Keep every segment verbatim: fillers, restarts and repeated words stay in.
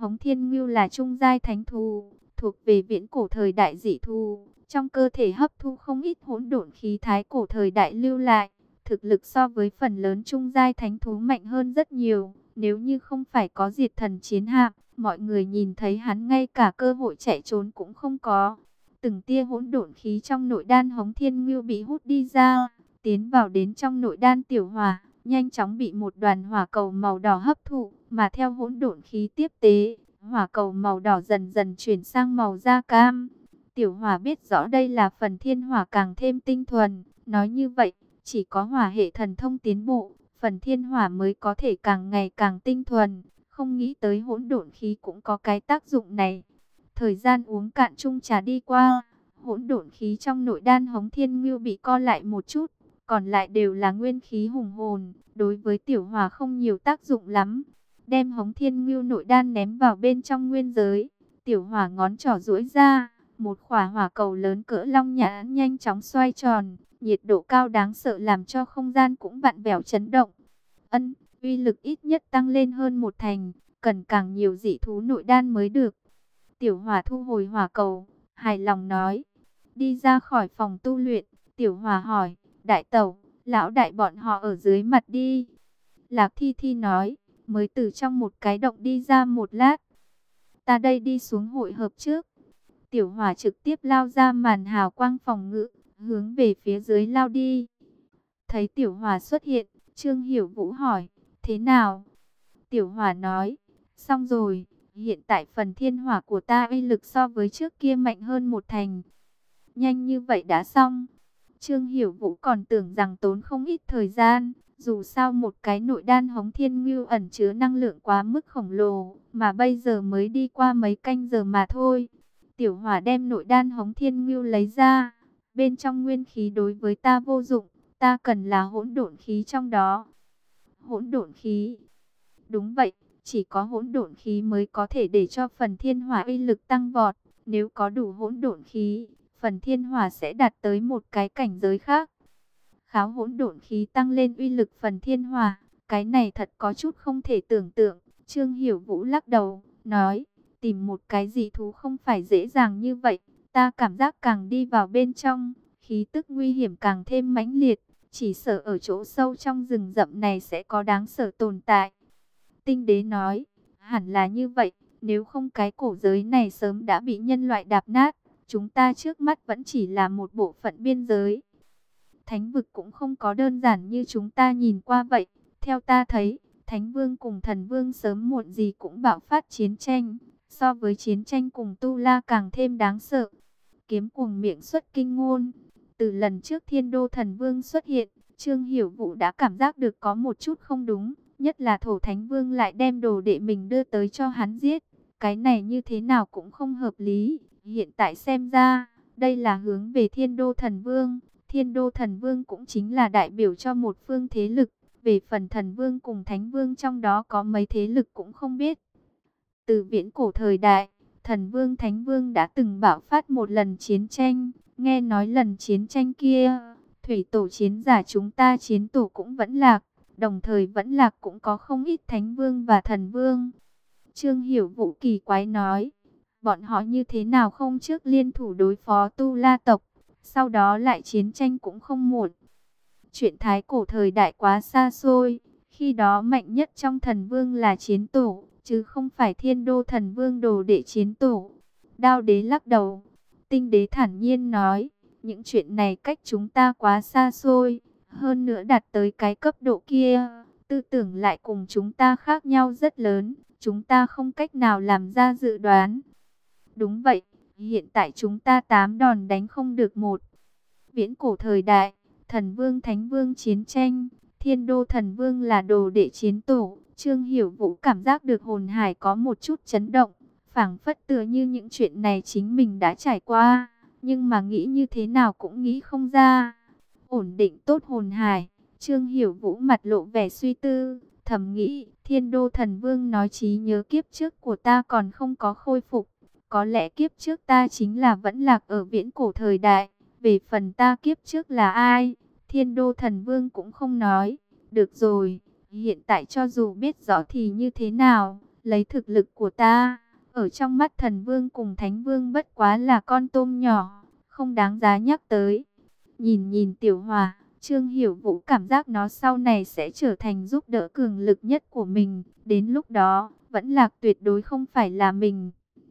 Hống Thiên Ngưu là trung giai thánh thú, thuộc về viễn cổ thời đại dị thú, trong cơ thể hấp thu không ít hỗn độn khí thái cổ thời đại lưu lại, thực lực so với phần lớn trung giai thánh thú mạnh hơn rất nhiều. Nếu như không phải có diệt thần chiến hạm, mọi người nhìn thấy hắn ngay cả cơ hội chạy trốn cũng không có. Từng tia hỗn độn khí trong nội đan Hống Thiên Ngưu bị hút đi ra, tiến vào đến trong nội đan Tiểu Hỏa, nhanh chóng bị một đoàn hỏa cầu màu đỏ hấp thụ, mà theo hỗn độn khí tiếp tế, hỏa cầu màu đỏ dần dần chuyển sang màu da cam. Tiểu Hỏa biết rõ đây là phần thiên hỏa càng thêm tinh thuần, nói như vậy, chỉ có hỏa hệ thần thông tiến bộ, phần thiên hỏa mới có thể càng ngày càng tinh thuần. Không nghĩ tới hỗn độn khí cũng có cái tác dụng này. Thời gian uống cạn chung trà đi qua, hỗn độn khí trong nội đan Hống Thiên Ngưu bị co lại một chút, còn lại đều là nguyên khí hùng hồn, đối với Tiểu Hỏa không nhiều tác dụng lắm. Đem Hống Thiên Ngưu nội đan ném vào bên trong nguyên giới, Tiểu Hỏa ngón trỏ duỗi ra, một quả hỏa cầu lớn cỡ long nhãn nhanh chóng xoay tròn, nhiệt độ cao đáng sợ làm cho không gian cũng vặn vẹo chấn động. Ân, uy lực ít nhất tăng lên hơn một thành, cần càng nhiều dị thú nội đan mới được. Tiểu Hỏa thu hồi hỏa cầu, hài lòng nói. Đi ra khỏi phòng tu luyện, Tiểu Hỏa hỏi, đại tẩu, lão đại bọn họ ở dưới mặt đi. Lạc Thi Thi nói, mới từ trong một cái động đi ra một lát. Ta đây đi xuống hội hợp trước. Tiểu Hỏa trực tiếp lao ra màn hào quang phòng ngự, hướng về phía dưới lao đi. Thấy Tiểu Hỏa xuất hiện, Trương Hiểu Vũ hỏi, thế nào? Tiểu Hỏa nói, xong rồi, hiện tại phần thiên hỏa của ta uy lực so với trước kia mạnh hơn một thành. Nhanh như vậy đã xong. Trương Hiểu Vũ còn tưởng rằng tốn không ít thời gian, dù sao một cái nội đan Hống Thiên Ngưu ẩn chứa năng lượng quá mức khổng lồ, mà bây giờ mới đi qua mấy canh giờ mà thôi. Tiểu Hỏa đem nội đan Hống Thiên Ngưu lấy ra, bên trong nguyên khí đối với ta vô dụng, ta cần là hỗn độn khí trong đó. Hỗn độn khí? Đúng vậy, chỉ có hỗn độn khí mới có thể để cho phần thiên hỏa uy lực tăng vọt. Nếu có đủ hỗn độn khí, phần thiên hỏa sẽ đạt tới một cái cảnh giới khác. Kháo hỗn độn khí tăng lên uy lực phần thiên hỏa, cái này thật có chút không thể tưởng tượng. Trương Hiểu Vũ lắc đầu, nói, tìm một cái dị thú không phải dễ dàng như vậy. Ta cảm giác càng đi vào bên trong, khí tức nguy hiểm càng thêm mãnh liệt. Chỉ sợ ở chỗ sâu trong rừng rậm này sẽ có đáng sợ tồn tại. Tinh Đế nói, hẳn là như vậy, nếu không cái cổ giới này sớm đã bị nhân loại đạp nát. Chúng ta trước mắt vẫn chỉ là một bộ phận biên giới. Thánh vực cũng không có đơn giản như chúng ta nhìn qua vậy. Theo ta thấy, Thánh Vương cùng Thần Vương sớm muộn gì cũng bạo phát chiến tranh. So với chiến tranh cùng Tu La càng thêm đáng sợ. Kiếm Cuồng miệng xuất kinh ngôn. Từ lần trước Thiên Đô Thần Vương xuất hiện, Trương Hiểu Vũ đã cảm giác được có một chút không đúng. Nhất là Thổ Thánh Vương lại đem đồ đệ mình đưa tới cho hắn giết. Cái này như thế nào cũng không hợp lý. Hiện tại xem ra, đây là hướng về Thiên Đô Thần Vương. Thiên Đô Thần Vương cũng chính là đại biểu cho một phương thế lực. Về phần Thần Vương cùng Thánh Vương trong đó có mấy thế lực cũng không biết. Từ viễn cổ thời đại, Thần Vương Thánh Vương đã từng bạo phát một lần chiến tranh. Nghe nói lần chiến tranh kia, thủy tổ chiến giả chúng ta chiến tổ cũng vẫn lạc. Đồng thời vẫn lạc cũng có không ít Thánh Vương và Thần Vương. Trương Hiểu Vũ kỳ quái nói, bọn họ như thế nào không trước liên thủ đối phó Tu La tộc, sau đó lại chiến tranh cũng không muộn. Chuyện thái cổ thời đại quá xa xôi, khi đó mạnh nhất trong Thần Vương là chiến tổ, chứ không phải Thiên Đô Thần Vương đồ đệ chiến tổ. Đao Đế lắc đầu, Tinh Đế thản nhiên nói, những chuyện này cách chúng ta quá xa xôi. Hơn nữa đạt tới cái cấp độ kia, tư tưởng lại cùng chúng ta khác nhau rất lớn. Chúng ta không cách nào làm ra dự đoán. Đúng vậy, hiện tại chúng ta tám đòn đánh không được một. Viễn cổ thời đại, Thần Vương Thánh Vương chiến tranh, Thiên Đô Thần Vương là đồ đệ chiến tổ. Trương Hiểu Vũ cảm giác được hồn hải có một chút chấn động, phảng phất tựa như những chuyện này chính mình đã trải qua, nhưng mà nghĩ như thế nào cũng nghĩ không ra. Ổn định tốt hồn hải, Trương Hiểu Vũ mặt lộ vẻ suy tư, thầm nghĩ, Thiên Đô Thần Vương nói trí nhớ kiếp trước của ta còn không có khôi phục. Có lẽ kiếp trước ta chính là vẫn lạc ở viễn cổ thời đại. Về phần ta kiếp trước là ai, Thiên Đô Thần Vương cũng không nói. Được rồi, hiện tại cho dù biết rõ thì như thế nào, Lấy thực lực của ta, ở trong mắt thần vương cùng thánh vương bất quá là con tôm nhỏ, không đáng giá nhắc tới. Nhìn nhìn Tiểu Hòa, Trương Hiểu Vũ cảm giác nó sau này sẽ trở thành giúp đỡ cường lực nhất của mình. Đến lúc đó, Vẫn Lạc tuyệt đối không phải là mình.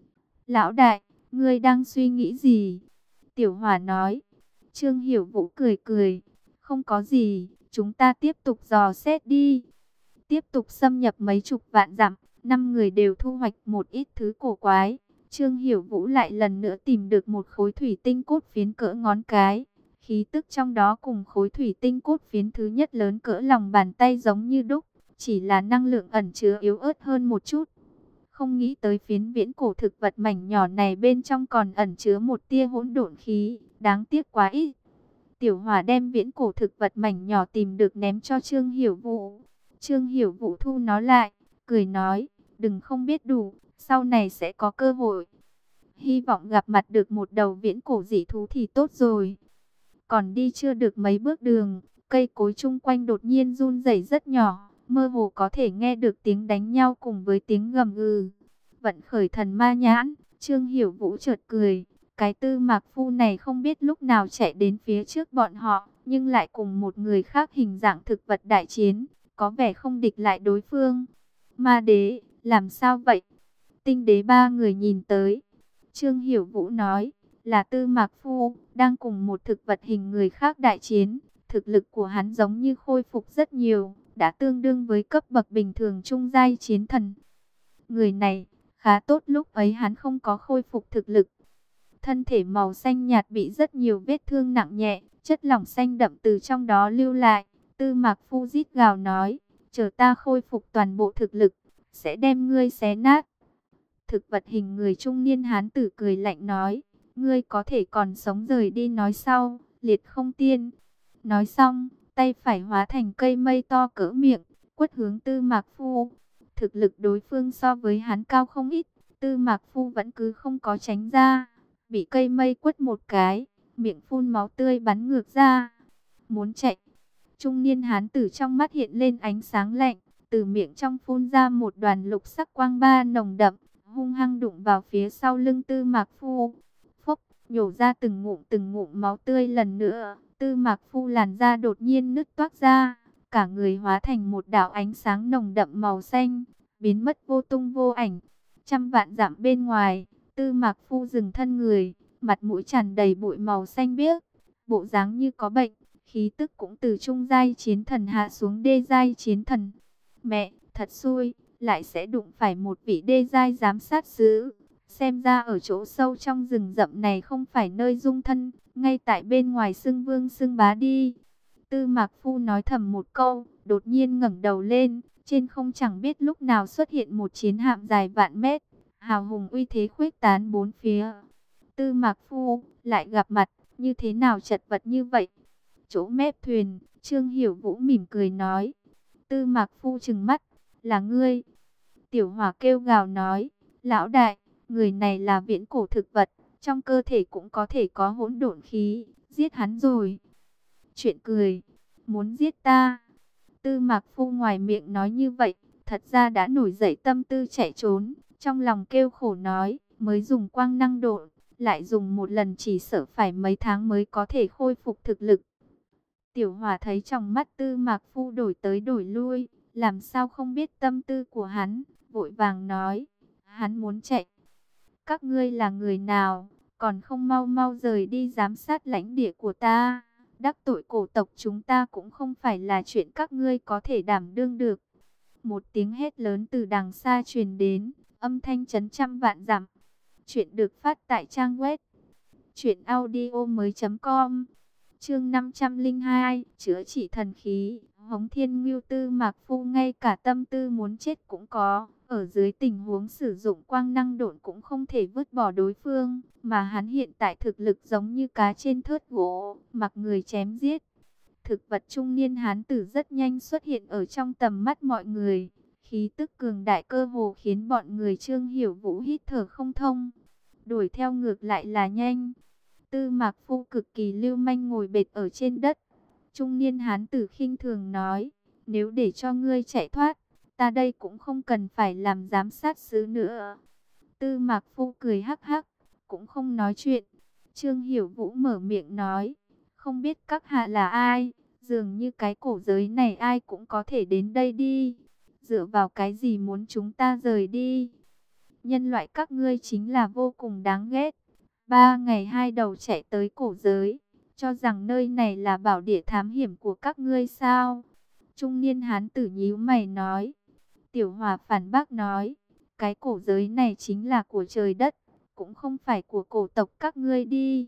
Lão đại, ngươi đang suy nghĩ gì? Tiểu Hòa nói. Trương Hiểu Vũ cười cười. Không có gì, chúng ta tiếp tục dò xét đi. Tiếp tục xâm nhập mấy chục vạn dặm, năm người đều thu hoạch một ít thứ cổ quái. Trương Hiểu Vũ lại lần nữa tìm được một khối thủy tinh cốt phiến cỡ ngón cái. Khí tức trong đó cùng khối thủy tinh cốt phiến thứ nhất lớn cỡ lòng bàn tay giống như đúc, chỉ là năng lượng ẩn chứa yếu ớt hơn một chút. Không nghĩ tới phiến viễn cổ thực vật mảnh nhỏ này bên trong còn ẩn chứa một tia hỗn độn khí, đáng tiếc quá ít. Tiểu Hòa đem viễn cổ thực vật mảnh nhỏ tìm được ném cho Trương Hiểu Vũ. Trương Hiểu Vũ thu nó lại, cười nói, đừng không biết đủ, sau này sẽ có cơ hội. Hy vọng gặp mặt được một đầu viễn cổ dị thú thì tốt rồi. Còn đi chưa được mấy bước đường, cây cối chung quanh đột nhiên run rẩy rất nhỏ, mơ hồ có thể nghe được tiếng đánh nhau cùng với tiếng gầm gừ. Vận khởi thần ma nhãn, Trương Hiểu Vũ chợt cười, cái Tư Mạc Phu này không biết lúc nào chạy đến phía trước bọn họ, nhưng lại cùng một người khác hình dạng thực vật đại chiến, có vẻ không địch lại đối phương. Ma đế, làm sao vậy? Tinh đế ba người nhìn tới. Trương Hiểu Vũ nói, là Tư Mạc Phu, đang cùng một thực vật hình người khác đại chiến. Thực lực của hắn giống như khôi phục rất nhiều, đã tương đương với cấp bậc bình thường trung giai chiến thần. Người này, khá tốt, lúc ấy hắn không có khôi phục thực lực. Thân thể màu xanh nhạt bị rất nhiều vết thương nặng nhẹ, chất lỏng xanh đậm từ trong đó lưu lại. Tư Mạc Phu rít gào nói, chờ ta khôi phục toàn bộ thực lực, sẽ đem ngươi xé nát. Thực vật hình người trung niên hán tử cười lạnh nói, ngươi có thể còn sống rời đi nói sau, liệt không tiên. Nói xong, tay phải hóa thành cây mây to cỡ miệng, quất hướng Tư Mạc Phu. Thực lực đối phương so với hắn cao không ít, Tư Mạc Phu vẫn cứ không có tránh ra. Bị cây mây quất một cái, miệng phun máu tươi bắn ngược ra. Muốn chạy, trung niên hán tử trong mắt hiện lên ánh sáng lạnh, từ miệng trong phun ra một đoàn lục sắc quang ba nồng đậm, hung hăng đụng vào phía sau lưng Tư Mạc Phu. Phốc, nhổ ra từng ngụm từng ngụm máu tươi lần nữa. Tư Mạc Phu làn da đột nhiên nứt toác ra, cả người hóa thành một đạo ánh sáng nồng đậm màu xanh, biến mất vô tung vô ảnh. Trăm vạn dặm bên ngoài, Tư Mạc Phu dừng thân người, mặt mũi tràn đầy bụi màu xanh biếc, bộ dáng như có bệnh, khí tức cũng từ trung giai chiến thần hạ xuống đê giai chiến thần. Mẹ, thật xui, lại sẽ đụng phải một vị đê giai giám sát sứ. Xem ra ở chỗ sâu trong rừng rậm này không phải nơi dung thân, ngay tại bên ngoài xưng vương xưng bá đi. Tư Mạc Phu nói thầm một câu, đột nhiên ngẩng đầu lên, trên không chẳng biết lúc nào xuất hiện một chiến hạm dài vạn mét, hào hùng uy thế khuếch tán bốn phía. Tư Mạc Phu, lại gặp mặt, như thế nào chật vật như vậy? Chỗ mép thuyền, Trương Hiểu Vũ mỉm cười nói. Tư Mạc Phu trừng mắt, là ngươi. Tiểu Hòa kêu gào nói, lão đại, người này là viễn cổ thực vật, trong cơ thể cũng có thể có hỗn độn khí, giết hắn rồi. Chuyện cười, muốn giết ta. Tư Mạc Phu ngoài miệng nói như vậy, thật ra đã nổi dậy tâm tư chạy trốn, trong lòng kêu khổ nói, mới dùng quang năng độ, lại dùng một lần chỉ sợ phải mấy tháng mới có thể khôi phục thực lực. Tiểu Hòa thấy trong mắt Tư Mạc Phu đổi tới đổi lui, làm sao không biết tâm tư của hắn, vội vàng nói, hắn muốn chạy. Các ngươi là người nào, còn không mau mau rời đi giám sát lãnh địa của ta. Đắc tội cổ tộc chúng ta cũng không phải là chuyện các ngươi có thể đảm đương được. Một tiếng hét lớn từ đằng xa truyền đến, âm thanh chấn trăm vạn dặm. Chuyện được phát tại trang web truyện audio mới chấm com. Chương năm trăm lẻ hai, chữa trị thần khí. Hống Thiên Ngưu Tư Mạc Phu ngay cả tâm tư muốn chết cũng có. Ở dưới tình huống sử dụng quang năng độn cũng không thể vứt bỏ đối phương, mà hắn hiện tại thực lực giống như cá trên thớt gỗ, mặc người chém giết. Thực vật trung niên hán tử rất nhanh xuất hiện ở trong tầm mắt mọi người, khí tức cường đại cơ hồ khiến bọn người Trương Hiểu Vũ hít thở không thông. Đuổi theo ngược lại là nhanh. Tư Mạc Phu cực kỳ lưu manh ngồi bệt ở trên đất. Trung niên hán tử khinh thường nói, nếu để cho ngươi chạy thoát, Ta đây cũng không cần phải làm giám sát sứ nữa. Tư Mạc Phu cười hắc hắc, cũng không nói chuyện. Trương Hiểu Vũ mở miệng nói, không biết các hạ là ai, dường như cái cổ giới này ai cũng có thể đến đây đi. Dựa vào cái gì muốn chúng ta rời đi? Nhân loại các ngươi chính là vô cùng đáng ghét. Ba ngày hai đầu chạy tới cổ giới, cho rằng nơi này là bảo địa thám hiểm của các ngươi sao? Trung niên hán tử nhíu mày nói. Tiểu Hòa phản bác nói, cái cổ giới này chính là của trời đất, cũng không phải của cổ tộc các ngươi đi.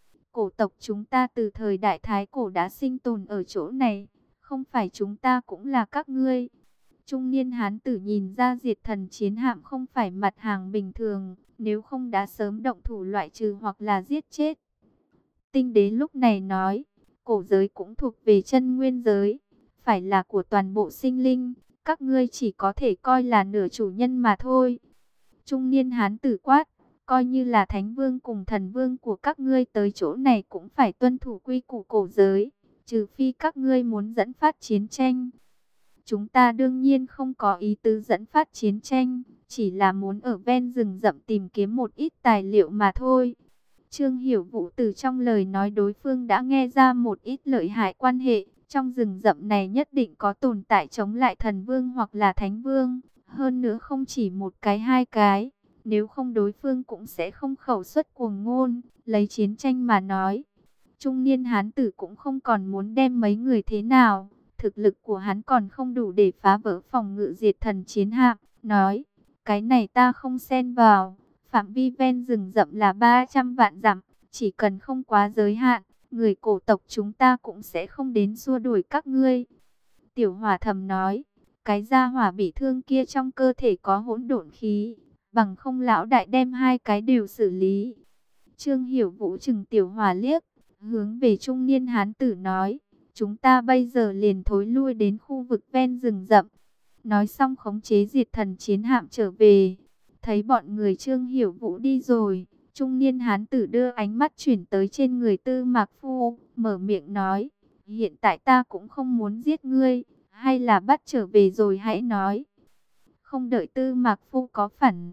Cổ tộc chúng ta từ thời đại Thái Cổ đã sinh tồn ở chỗ này, không phải chúng ta cũng là các ngươi. Trung niên hán tử nhìn ra diệt thần chiến hạm không phải mặt hàng bình thường, nếu không đã sớm động thủ loại trừ hoặc là giết chết. Tinh đế lúc này nói, cổ giới cũng thuộc về chân nguyên giới, phải là của toàn bộ sinh linh, các ngươi chỉ có thể coi là nửa chủ nhân mà thôi. Trung niên hán tử quát, coi như là thánh vương cùng thần vương của các ngươi tới chỗ này cũng phải tuân thủ quy củ cổ giới, trừ phi các ngươi muốn dẫn phát chiến tranh. Chúng ta đương nhiên không có ý tứ dẫn phát chiến tranh, chỉ là muốn ở ven rừng rậm tìm kiếm một ít tài liệu mà thôi. Trương Hiểu Vũ từ trong lời nói đối phương đã nghe ra một ít lợi hại quan hệ. Trong rừng rậm này nhất định có tồn tại chống lại thần vương hoặc là thánh vương. Hơn nữa không chỉ một cái hai cái. Nếu không đối phương cũng sẽ không khẩu xuất cuồng ngôn, lấy chiến tranh mà nói. Trung niên hán tử cũng không còn muốn đem mấy người thế nào. Thực lực của hắn còn không đủ để phá vỡ phòng ngự diệt thần chiến hạm. Nói, cái này ta không xen vào. Phạm vi ven rừng rậm là ba trăm vạn dặm. Chỉ cần không quá giới hạn, người cổ tộc chúng ta cũng sẽ không đến xua đuổi các ngươi. Tiểu Hỏa thầm nói, cái gia hỏa bị thương kia trong cơ thể có hỗn độn khí, bằng không lão đại đem hai cái đều xử lý. Trương Hiểu Vũ chừng Tiểu Hỏa liếc, hướng về trung niên hán tử nói, chúng ta bây giờ liền thối lui đến khu vực ven rừng rậm. Nói xong khống chế diệt thần chiến hạm trở về. Thấy bọn người Trương Hiểu Vũ đi rồi, trung niên hán tử đưa ánh mắt chuyển tới trên người Tư Mạc Phu, mở miệng nói, hiện tại ta cũng không muốn giết ngươi, hay là bắt trở về rồi hãy nói. Không đợi Tư Mạc Phu có phản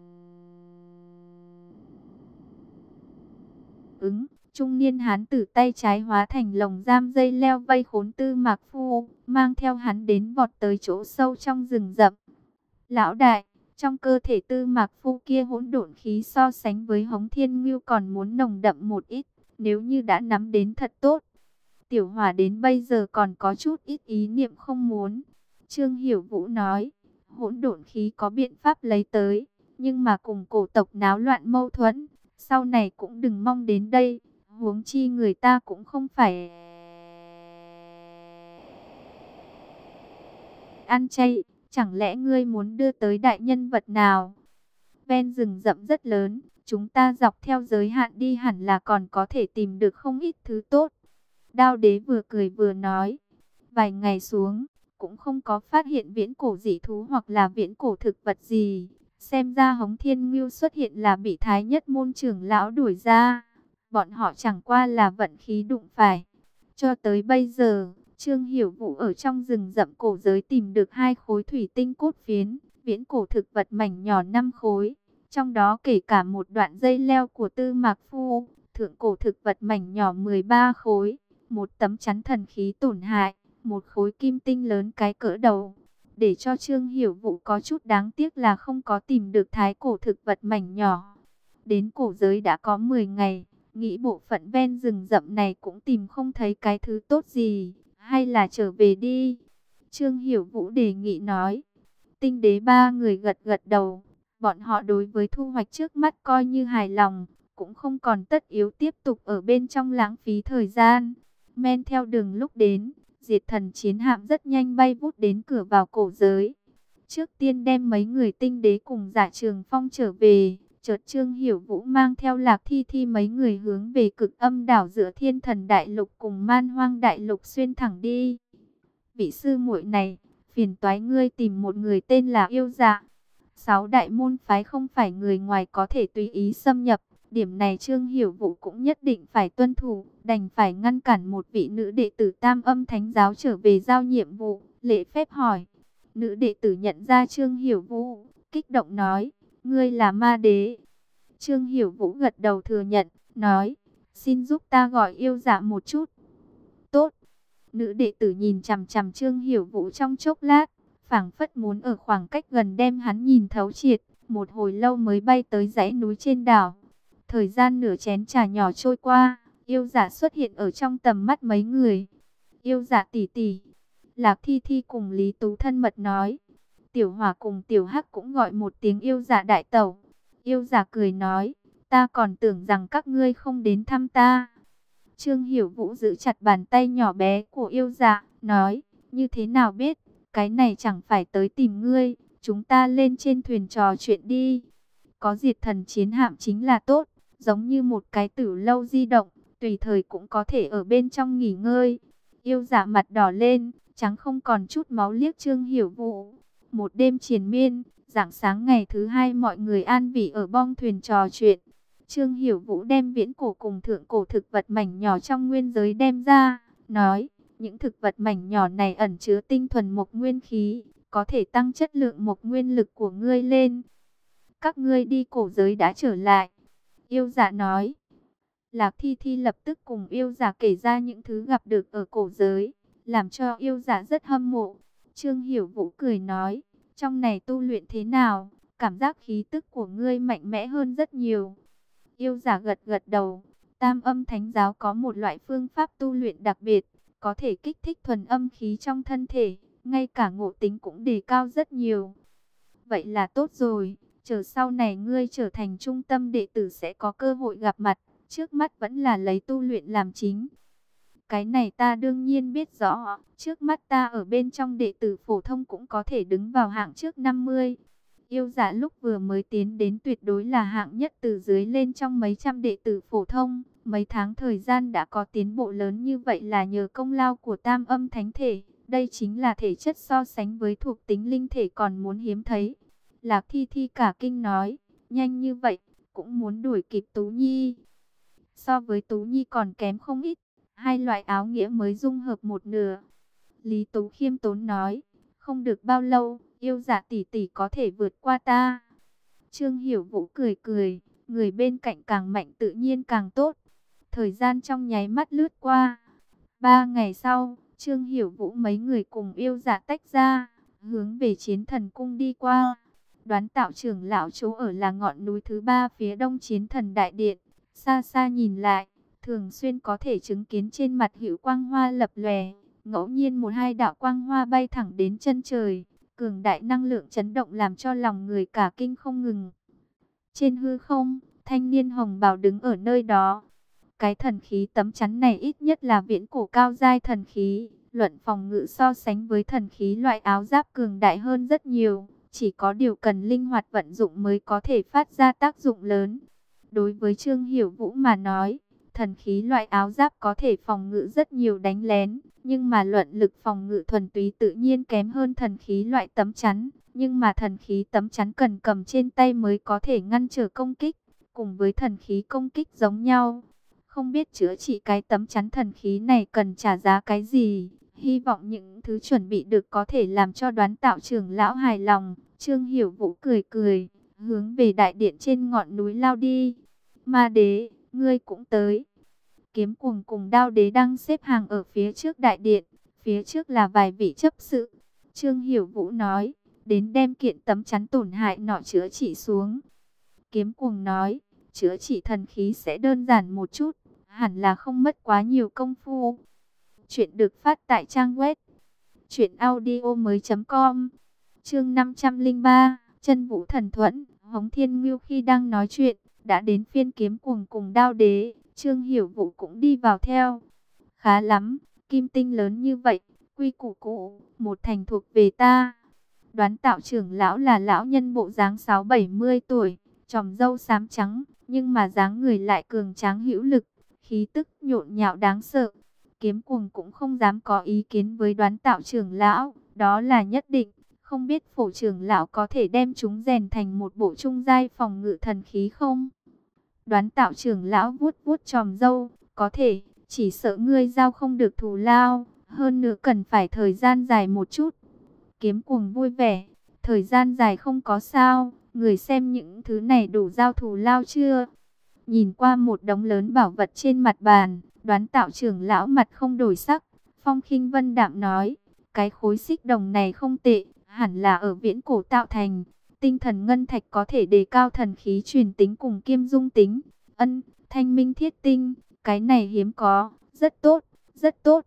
ứng, trung niên hán tử tay trái hóa thành lồng giam dây leo vây khốn Tư Mạc Phu, mang theo hắn đến vọt tới chỗ sâu trong rừng rậm. Lão đại, trong cơ thể Tư Mạc Phu kia hỗn độn khí so sánh với Hống Thiên Ngưu còn muốn nồng đậm một ít, nếu như đã nắm đến thật tốt. Tiểu Hỏa đến bây giờ còn có chút ít ý niệm không muốn. Trương Hiểu Vũ nói, hỗn độn khí có biện pháp lấy tới, nhưng mà cùng cổ tộc náo loạn mâu thuẫn, sau này cũng đừng mong đến đây, huống chi người ta cũng không phải ăn chay. Chẳng lẽ ngươi muốn đưa tới đại nhân vật nào? Ven rừng rậm rất lớn, chúng ta dọc theo giới hạn đi hẳn là còn có thể tìm được không ít thứ tốt. Đao đế vừa cười vừa nói. Vài ngày xuống, cũng không có phát hiện viễn cổ dị thú hoặc là viễn cổ thực vật gì. Xem ra Hống Thiên Ngưu xuất hiện là bị Thái Nhất môn trưởng lão đuổi ra. Bọn họ chẳng qua là vận khí đụng phải. Cho tới bây giờ, Trương Hiểu Vũ ở trong rừng rậm cổ giới tìm được hai khối thủy tinh cốt phiến, viễn cổ thực vật mảnh nhỏ năm khối, trong đó kể cả một đoạn dây leo của Tư Mạc Phu, thượng cổ thực vật mảnh nhỏ mười ba khối, một tấm chắn thần khí tổn hại, một khối kim tinh lớn cái cỡ đầu. Để cho Trương Hiểu Vũ có chút đáng tiếc là không có tìm được thái cổ thực vật mảnh nhỏ. Đến cổ giới đã có mười ngày, nghĩ bộ phận ven rừng rậm này cũng tìm không thấy cái thứ tốt gì. Hay là trở về đi. Trương Hiểu Vũ đề nghị nói. Tinh đế ba người gật gật đầu. Bọn họ đối với thu hoạch trước mắt coi như hài lòng. Cũng không còn tất yếu tiếp tục ở bên trong lãng phí thời gian. Men theo đường lúc đến, diệt thần chiến hạm rất nhanh bay vút đến cửa vào cổ giới. Trước tiên đem mấy người tinh đế cùng Dạ Trường Phong trở về. Chợt Trương Hiểu Vũ mang theo Lạc Thi Thi mấy người hướng về cực âm đảo giữa Thiên Thần Đại Lục cùng Man Hoang Đại Lục xuyên thẳng đi. Vị sư muội này, phiền toái ngươi tìm một người tên là Yêu Dạ. Sáu đại môn phái không phải người ngoài có thể tùy ý xâm nhập. Điểm này Trương Hiểu Vũ cũng nhất định phải tuân thủ, đành phải ngăn cản một vị nữ đệ tử Tam Âm Thánh Giáo trở về giao nhiệm vụ, lễ phép hỏi. Nữ đệ tử nhận ra Trương Hiểu Vũ, kích động nói, ngươi là ma đế. Trương Hiểu Vũ gật đầu thừa nhận, nói, xin giúp ta gọi yêu dạ một chút. Tốt. Nữ đệ tử nhìn chằm chằm Trương Hiểu Vũ trong chốc lát, phảng phất muốn ở khoảng cách gần đem hắn nhìn thấu triệt, một hồi lâu mới bay tới dãy núi trên đảo. Thời gian nửa chén trà nhỏ trôi qua, yêu dạ xuất hiện ở trong tầm mắt mấy người. Yêu dạ tỷ tỷ. Lạc Thi Thi cùng Lý Tú thân mật nói. Tiểu Hỏa cùng Tiểu Hắc cũng gọi một tiếng yêu dạ đại tẩu. Yêu dạ cười nói, ta còn tưởng rằng các ngươi không đến thăm ta. Trương Hiểu Vũ giữ chặt bàn tay nhỏ bé của yêu dạ, nói, như thế nào biết, cái này chẳng phải tới tìm ngươi, chúng ta lên trên thuyền trò chuyện đi. Có diệt thần chiến hạm chính là tốt, giống như một cái tử lâu di động, tùy thời cũng có thể ở bên trong nghỉ ngơi. Yêu dạ mặt đỏ lên, trắng không còn chút máu liếc Trương Hiểu Vũ. Một đêm triền miên, rạng sáng ngày thứ hai mọi người an vị ở bong thuyền trò chuyện. Trương Hiểu Vũ đem viễn cổ cùng thượng cổ thực vật mảnh nhỏ trong nguyên giới đem ra, nói, những thực vật mảnh nhỏ này ẩn chứa tinh thuần mộc nguyên khí, có thể tăng chất lượng mộc nguyên lực của ngươi lên. Các ngươi đi cổ giới đã trở lại. Yêu dạ nói. Lạc Thi Thi lập tức cùng yêu dạ kể ra những thứ gặp được ở cổ giới, làm cho yêu dạ rất hâm mộ. Trương Hiểu Vũ cười nói, trong này tu luyện thế nào, cảm giác khí tức của ngươi mạnh mẽ hơn rất nhiều. Yêu giả gật gật đầu, Tam Âm Thánh Giáo có một loại phương pháp tu luyện đặc biệt, có thể kích thích thuần âm khí trong thân thể, ngay cả ngộ tính cũng đề cao rất nhiều. Vậy là tốt rồi, chờ sau này ngươi trở thành trung tâm đệ tử sẽ có cơ hội gặp mặt, trước mắt vẫn là lấy tu luyện làm chính. Cái này ta đương nhiên biết rõ, trước mắt ta ở bên trong đệ tử phổ thông cũng có thể đứng vào hạng trước năm mươi. Yêu dạ lúc vừa mới tiến đến tuyệt đối là hạng nhất từ dưới lên trong mấy trăm đệ tử phổ thông. Mấy tháng thời gian đã có tiến bộ lớn như vậy là nhờ công lao của Tam Âm Thánh Thể. Đây chính là thể chất so sánh với thuộc tính linh thể còn muốn hiếm thấy. Lạc Thi Thi cả kinh nói, nhanh như vậy, cũng muốn đuổi kịp Tú Nhi. So với Tú Nhi còn kém không ít, hai loại áo nghĩa mới dung hợp một nửa. Lý Tú khiêm tốn nói, không được bao lâu, yêu dạ tỷ tỷ có thể vượt qua ta. Trương Hiểu Vũ cười cười, người bên cạnh càng mạnh tự nhiên càng tốt. Thời gian trong nháy mắt lướt qua. Ba ngày sau, Trương Hiểu Vũ mấy người cùng yêu dạ tách ra, hướng về Chiến Thần Cung đi qua. Đoán Tạo trưởng lão chỗ ở là ngọn núi thứ ba phía đông Chiến Thần Đại Điện. Xa xa nhìn lại, thường xuyên có thể chứng kiến trên mặt hữu quang hoa lập lòe. Ngẫu nhiên một hai đạo quang hoa bay thẳng đến chân trời. Cường đại năng lượng chấn động làm cho lòng người cả kinh không ngừng. Trên hư không, thanh niên hồng bào đứng ở nơi đó. Cái thần khí tấm chắn này ít nhất là viễn cổ cao giai thần khí. Luận phòng ngự so sánh với thần khí loại áo giáp cường đại hơn rất nhiều. Chỉ có điều cần linh hoạt vận dụng mới có thể phát ra tác dụng lớn. Đối với Trương Hiểu Vũ mà nói, thần khí loại áo giáp có thể phòng ngự rất nhiều đánh lén. Nhưng mà luận lực phòng ngự thuần túy tự nhiên kém hơn thần khí loại tấm chắn. Nhưng mà thần khí tấm chắn cần cầm trên tay mới có thể ngăn trở công kích. Cùng với thần khí công kích giống nhau. Không biết chữa trị cái tấm chắn thần khí này cần trả giá cái gì. Hy vọng những thứ chuẩn bị được có thể làm cho Đoán Tạo trưởng lão hài lòng. Trương Hiểu Vũ cười cười, hướng về đại điện trên ngọn núi lao đi. Ma đế, ngươi cũng tới. Kiếm Cuồng cùng Đao Đế đang xếp hàng ở phía trước đại điện, phía trước là vài vị chấp sự. Trương Hiểu Vũ nói, đến đem kiện tấm chắn tổn hại nọ chữa trị xuống. Kiếm Cuồng nói, chữa trị thần khí sẽ đơn giản một chút, hẳn là không mất quá nhiều công phu. Chuyện được phát tại trang web truyện audio mới chấm com. Chương năm trăm lẻ ba, Chân Vũ Thần Thuẫn. Hống Thiên Ngưu khi đang nói chuyện, đã đến phiên Kiếm Cuồng cùng Đao Đế. Trương Hiểu Vũ cũng đi vào theo. Khá lắm, kim tinh lớn như vậy, quy củ cũ, một thành thuộc về ta. Đoán Tạo trưởng lão là lão nhân bộ dáng sáu bảy mươi tuổi, tròm râu xám trắng, nhưng mà dáng người lại cường tráng hữu lực, khí tức nhộn nhạo đáng sợ. Kiếm Cuồng cũng không dám có ý kiến với Đoán Tạo trưởng lão, đó là nhất định. Không biết Phổ trưởng lão có thể đem chúng rèn thành một bộ trung giai phòng ngự thần khí không? Đoán Tạo trưởng lão vuốt vuốt tròm râu, có thể, chỉ sợ ngươi giao không được thù lao, hơn nữa cần phải thời gian dài một chút. Kiếm Cuồng vui vẻ. Thời gian dài không có sao, người xem những thứ này đủ giao thù lao chưa? Nhìn qua một đống lớn bảo vật trên mặt bàn, Đoán Tạo trưởng lão mặt không đổi sắc. Phong Khinh Vân đạm nói, cái khối xích đồng này không tệ, hẳn là ở viễn cổ tạo thành. Tinh thần ngân thạch có thể đề cao thần khí truyền tính cùng kiêm dung tính. Ân, thanh minh thiết tinh, cái này hiếm có, rất tốt, rất tốt.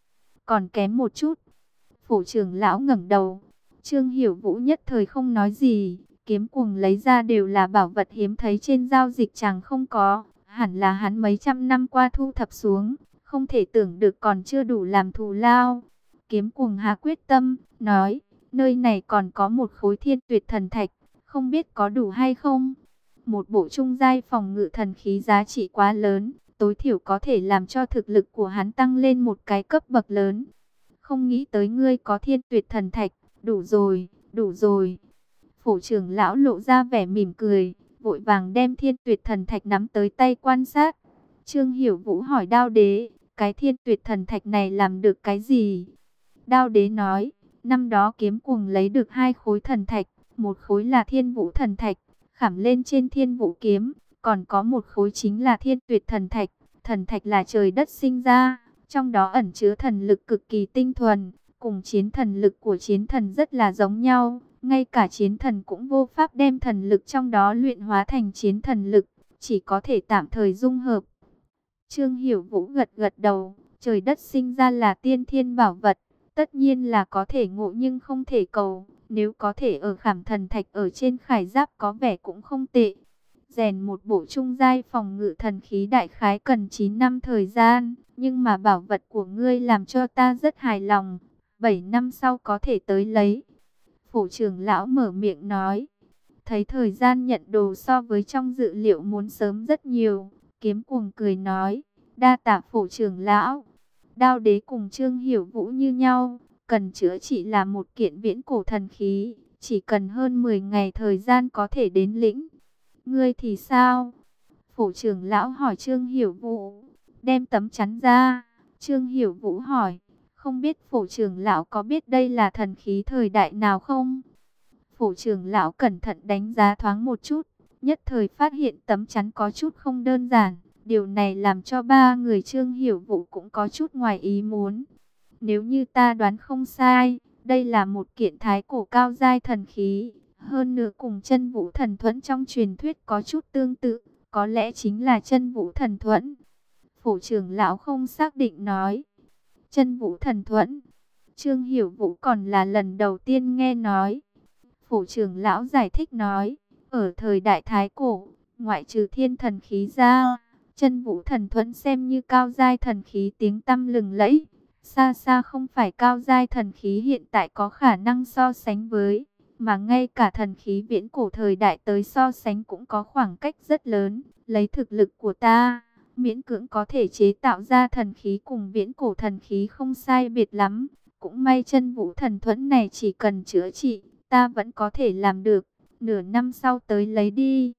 Còn kém một chút. Phổ trưởng lão ngẩng đầu. Trương Hiểu Vũ nhất thời không nói gì. Kiếm Cuồng lấy ra đều là bảo vật hiếm thấy trên giao dịch chẳng không có. Hẳn là hắn mấy trăm năm qua thu thập xuống. Không thể tưởng được còn chưa đủ làm thù lao. Kiếm Cuồng hạ quyết tâm, nói, nơi này còn có một khối thiên tuyệt thần thạch. Không biết có đủ hay không? Một bộ trung giai phòng ngự thần khí giá trị quá lớn. Tối thiểu có thể làm cho thực lực của hắn tăng lên một cái cấp bậc lớn. Không nghĩ tới ngươi có thiên tuyệt thần thạch. Đủ rồi, đủ rồi. Phổ trưởng lão lộ ra vẻ mỉm cười, vội vàng đem thiên tuyệt thần thạch nắm tới tay quan sát. Trương Hiểu Vũ hỏi Đao Đế, cái thiên tuyệt thần thạch này làm được cái gì? Đao Đế nói, năm đó Kiếm Cuồng lấy được hai khối thần thạch, một khối là thiên vũ thần thạch, khảm lên trên thiên vũ kiếm, còn có một khối chính là thiên tuyệt thần thạch. Thần thạch là trời đất sinh ra, trong đó ẩn chứa thần lực cực kỳ tinh thuần, cùng chiến thần lực của chiến thần rất là giống nhau. Ngay cả chiến thần cũng vô pháp đem thần lực trong đó luyện hóa thành chiến thần lực, chỉ có thể tạm thời dung hợp. Trương Hiểu Vũ gật gật đầu, trời đất sinh ra là tiên thiên bảo vật, tất nhiên là có thể ngộ nhưng không thể cầu. Nếu có thể ở khảm thần thạch ở trên khải giáp có vẻ cũng không tệ. Rèn một bộ trung giai phòng ngự thần khí đại khái cần chín năm thời gian, nhưng mà bảo vật của ngươi làm cho ta rất hài lòng, bảy năm sau có thể tới lấy. Phổ trưởng lão mở miệng nói, thấy thời gian nhận đồ so với trong dự liệu muốn sớm rất nhiều. Kiếm Cuồng cười nói, đa tạ phổ trưởng lão. Đao Đế cùng Trương Hiểu Vũ như nhau, cần chữa trị là một kiện viễn cổ thần khí, chỉ cần hơn mười ngày thời gian có thể đến lĩnh. Ngươi thì sao? Phổ trưởng lão hỏi Trương Hiểu Vũ, đem tấm chắn ra. Trương Hiểu Vũ hỏi, không biết phổ trưởng lão có biết đây là thần khí thời đại nào không? Phổ trưởng lão cẩn thận đánh giá thoáng một chút, nhất thời phát hiện tấm chắn có chút không đơn giản. Điều này làm cho ba người Trương Hiểu Vũ cũng có chút ngoài ý muốn. Nếu như ta đoán không sai, đây là một kiện thái cổ cao giai thần khí, hơn nữa cùng chân vũ thần thuẫn trong truyền thuyết có chút tương tự, có lẽ chính là chân vũ thần thuẫn. Phổ trưởng lão không xác định nói, chân vũ thần thuẫn. Trương Hiểu Vũ còn là lần đầu tiên nghe nói. Phổ trưởng lão giải thích nói, ở thời đại thái cổ, ngoại trừ thiên thần khí ra, chân vũ thần thuẫn xem như cao giai thần khí tiếng tăm lừng lẫy, xa xa không phải cao giai thần khí hiện tại có khả năng so sánh với, mà ngay cả thần khí viễn cổ thời đại tới so sánh cũng có khoảng cách rất lớn. Lấy thực lực của ta, miễn cưỡng có thể chế tạo ra thần khí cùng viễn cổ thần khí không sai biệt lắm. Cũng may chân vũ thần thuẫn này chỉ cần chữa trị, ta vẫn có thể làm được. Nửa năm sau tới lấy đi.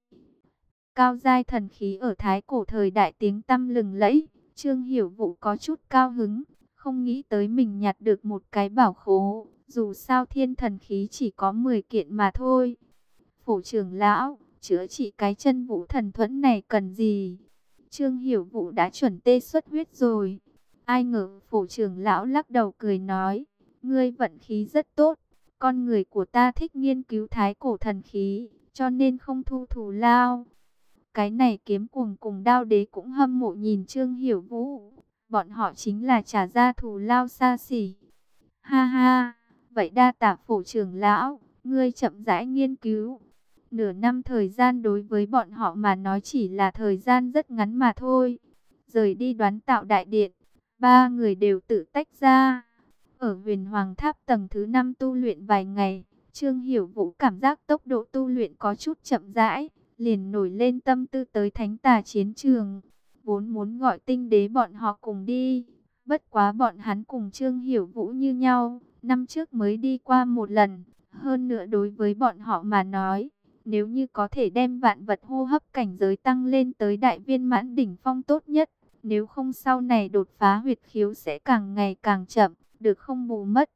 Cao giai thần khí ở thái cổ thời đại tiếng tăm lừng lẫy, Trương Hiểu Vũ có chút cao hứng, không nghĩ tới mình nhặt được một cái bảo khố. Dù sao thiên thần khí chỉ có mười kiện mà thôi. Phổ trưởng lão, chữa trị cái chân vũ thần thuẫn này cần gì? Trương Hiểu Vũ đã chuẩn tê xuất huyết rồi. Ai ngờ phổ trưởng lão lắc đầu cười nói, ngươi vận khí rất tốt. Con người của ta thích nghiên cứu thái cổ thần khí, cho nên không thu thù lao. Cái này Kiếm Cuồng cùng Đao Đế cũng hâm mộ nhìn Trương Hiểu Vũ. Bọn họ chính là trả ra thù lao xa xỉ. Ha ha, vậy đa tạ phổ trưởng lão, ngươi chậm rãi nghiên cứu. Nửa năm thời gian đối với bọn họ mà nói chỉ là thời gian rất ngắn mà thôi. Rời đi Đoán Tạo đại điện, ba người đều tự tách ra. Ở Huyền Hoàng Tháp tầng thứ năm tu luyện vài ngày, Trương Hiểu Vũ cảm giác tốc độ tu luyện có chút chậm rãi, liền nổi lên tâm tư tới Thánh Tà chiến trường. Vốn muốn gọi Tinh Đế bọn họ cùng đi, bất quá bọn hắn cùng Trương Hiểu Vũ như nhau, năm trước mới đi qua một lần. Hơn nữa đối với bọn họ mà nói, nếu như có thể đem vạn vật hô hấp cảnh giới tăng lên tới đại viên mãn đỉnh phong tốt nhất, nếu không sau này đột phá huyệt khiếu sẽ càng ngày càng chậm, được không bù mất.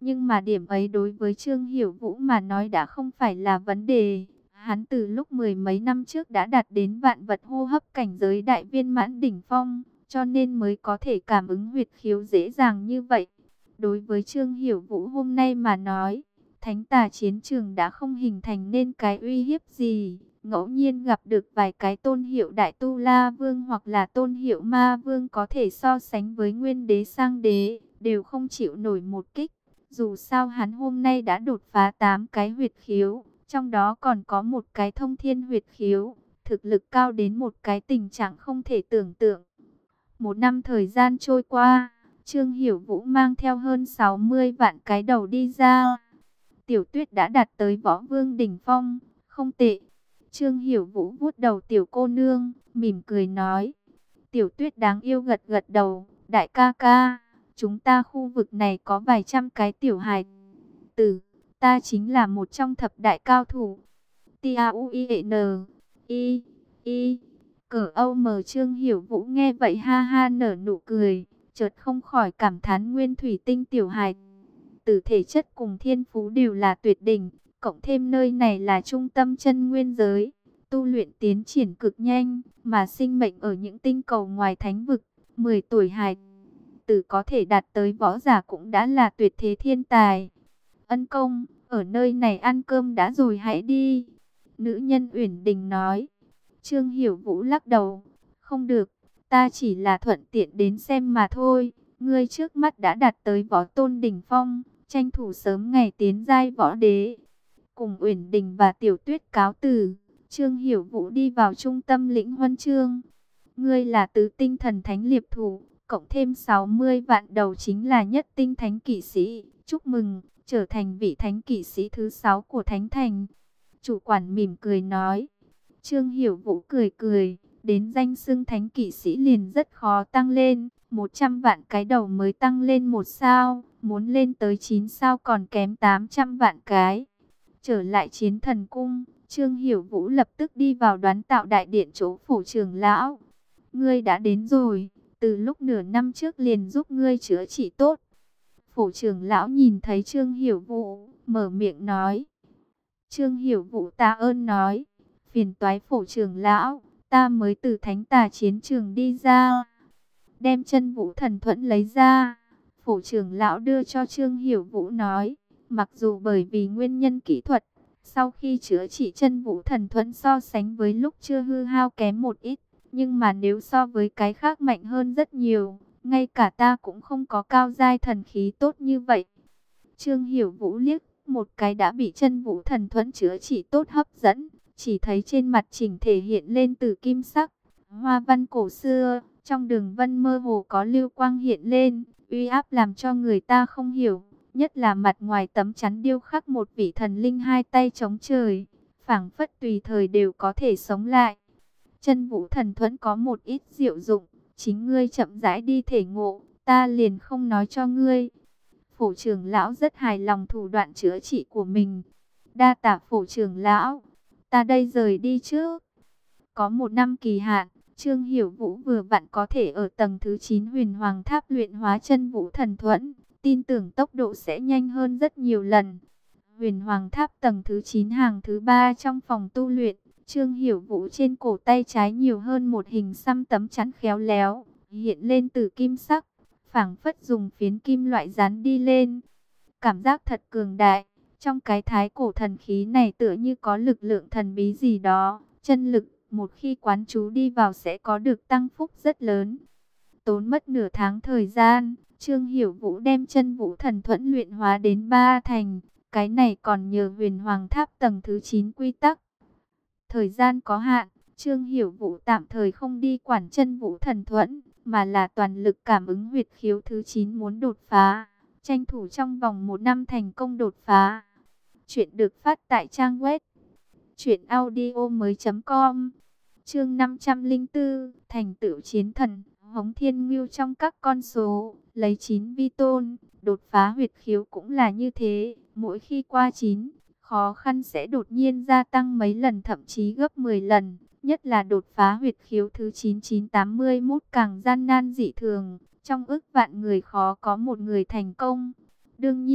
Nhưng mà điểm ấy đối với Trương Hiểu Vũ mà nói đã không phải là vấn đề. Hắn từ lúc mười mấy năm trước đã đạt đến vạn vật hô hấp cảnh giới đại viên mãn đỉnh phong, cho nên mới có thể cảm ứng huyệt khiếu dễ dàng như vậy. Đối với Trương Hiểu Vũ hôm nay mà nói, thánh tà chiến trường đã không hình thành nên cái uy hiếp gì. Ngẫu nhiên gặp được vài cái tôn hiệu đại tu la vương hoặc là tôn hiệu ma vương có thể so sánh với nguyên đế sang đế, đều không chịu nổi một kích. Dù sao hắn hôm nay đã đột phá tám cái huyệt khiếu, trong đó còn có một cái thông thiên huyệt khiếu, thực lực cao đến một cái tình trạng không thể tưởng tượng. Một năm thời gian trôi qua, Trương Hiểu Vũ mang theo hơn sáu mươi vạn cái đầu đi ra. Tiểu Tuyết đã đạt tới võ vương đỉnh phong, không tệ. Trương Hiểu Vũ vuốt đầu tiểu cô nương, mỉm cười nói. Tiểu Tuyết đáng yêu gật gật đầu, đại ca ca, chúng ta khu vực này có vài trăm cái tiểu hài tử, ta chính là một trong thập đại cao thủ. Tia u i n i i cờ âu mờ Trương Hiểu Vũ nghe vậy ha ha nở nụ cười, chợt không khỏi cảm thán nguyên thủy tinh tiểu hài tử thể chất cùng thiên phú đều là tuyệt đỉnh, cộng thêm nơi này là trung tâm chân nguyên giới, tu luyện tiến triển cực nhanh, mà sinh mệnh ở những tinh cầu ngoài thánh vực, mười tuổi hài tử có thể đạt tới võ giả cũng đã là tuyệt thế thiên tài. Ân công, ở nơi này ăn cơm đã rồi hãy đi. Nữ nhân Uyển Đình nói. Trương Hiểu Vũ lắc đầu. Không được, ta chỉ là thuận tiện đến xem mà thôi. Ngươi trước mắt đã đạt tới võ tôn đỉnh phong, tranh thủ sớm ngày tiến giai võ đế. Cùng Uyển Đình và Tiểu Tuyết cáo từ, Trương Hiểu Vũ đi vào trung tâm lĩnh huân chương. Ngươi là tứ tinh thần thánh liệp thủ, cộng thêm sáu mươi vạn đầu chính là nhất tinh thánh kỵ sĩ. Chúc mừng, trở thành vị thánh kỵ sĩ thứ sáu của Thánh Thành. Chủ quản mỉm cười nói. Trương Hiểu Vũ cười cười, đến danh xưng thánh kỵ sĩ liền rất khó tăng lên. một trăm vạn cái đầu mới tăng lên một sao, muốn lên tới chín sao còn kém tám trăm vạn cái. Trở lại chiến thần cung, Trương Hiểu Vũ lập tức đi vào đoán tạo đại điện chỗ phủ trưởng lão. Ngươi đã đến rồi, từ lúc nửa năm trước liền giúp ngươi chữa trị tốt. Phủ trưởng lão nhìn thấy Trương Hiểu Vũ, mở miệng nói. Trương Hiểu Vũ tạ ơn nói, phiền toái phủ trưởng lão, ta mới từ thánh tà chiến trường đi ra. Đem chân vũ thần thuẫn lấy ra, phủ trưởng lão đưa cho Trương Hiểu Vũ nói, mặc dù bởi vì nguyên nhân kỹ thuật, sau khi chữa trị chân vũ thần thuẫn so sánh với lúc chưa hư hao kém một ít, nhưng mà nếu so với cái khác mạnh hơn rất nhiều, ngay cả ta cũng không có cao giai thần khí tốt như vậy. Trương Hiểu Vũ liếc một cái đã bị chân vũ thần thuẫn chữa trị tốt hấp dẫn, chỉ thấy trên mặt chỉnh thể hiện lên từ kim sắc, hoa văn cổ xưa, trong đường vân mơ hồ có lưu quang hiện lên, uy áp làm cho người ta không hiểu, nhất là mặt ngoài tấm chắn điêu khắc một vị thần linh hai tay chống trời, phảng phất tùy thời đều có thể sống lại. Chân vũ thần thuẫn có một ít diệu dụng, chính ngươi chậm rãi đi thể ngộ, ta liền không nói cho ngươi. Phổ trưởng lão rất hài lòng thủ đoạn chữa trị của mình. Đa tạ phổ trưởng lão, ta đây rời đi trước. Có một năm kỳ hạn, Trương Hiểu Vũ vừa vặn có thể ở tầng thứ chín huyền hoàng tháp luyện hóa chân vũ thần thuẫn, tin tưởng tốc độ sẽ nhanh hơn rất nhiều lần. Huyền hoàng tháp tầng thứ chín hàng thứ ba trong phòng tu luyện, Trương Hiểu Vũ trên cổ tay trái nhiều hơn một hình xăm tấm chắn khéo léo, hiện lên từ kim sắc, phảng phất dùng phiến kim loại dán đi lên. Cảm giác thật cường đại, trong cái thái cổ thần khí này tựa như có lực lượng thần bí gì đó, chân lực, một khi quán chú đi vào sẽ có được tăng phúc rất lớn. Tốn mất nửa tháng thời gian, Trương Hiểu Vũ đem chân vũ thần thuẫn luyện hóa đến ba thành, cái này còn nhờ huyền hoàng tháp tầng thứ chín quy tắc. Thời gian có hạn, Trương Hiểu Vũ tạm thời không đi quản chân vũ thần thuẫn, mà là toàn lực cảm ứng huyệt khiếu thứ chín muốn đột phá, tranh thủ trong vòng một năm thành công đột phá. Chuyện được phát tại trang web truyện audio mới chấm com. Chương năm trăm lẻ bốn, thành tựu chiến thần, Hống Thiên Ngưu trong các con số, lấy chín vi tôn, đột phá huyệt khiếu cũng là như thế, mỗi khi qua chín, khó khăn sẽ đột nhiên gia tăng mấy lần thậm chí gấp mười lần, nhất là đột phá huyệt khiếu thứ chín chín tám mươi mốt càng gian nan dị thường, trong ức vạn người khó có một người thành công. Đương nhiên,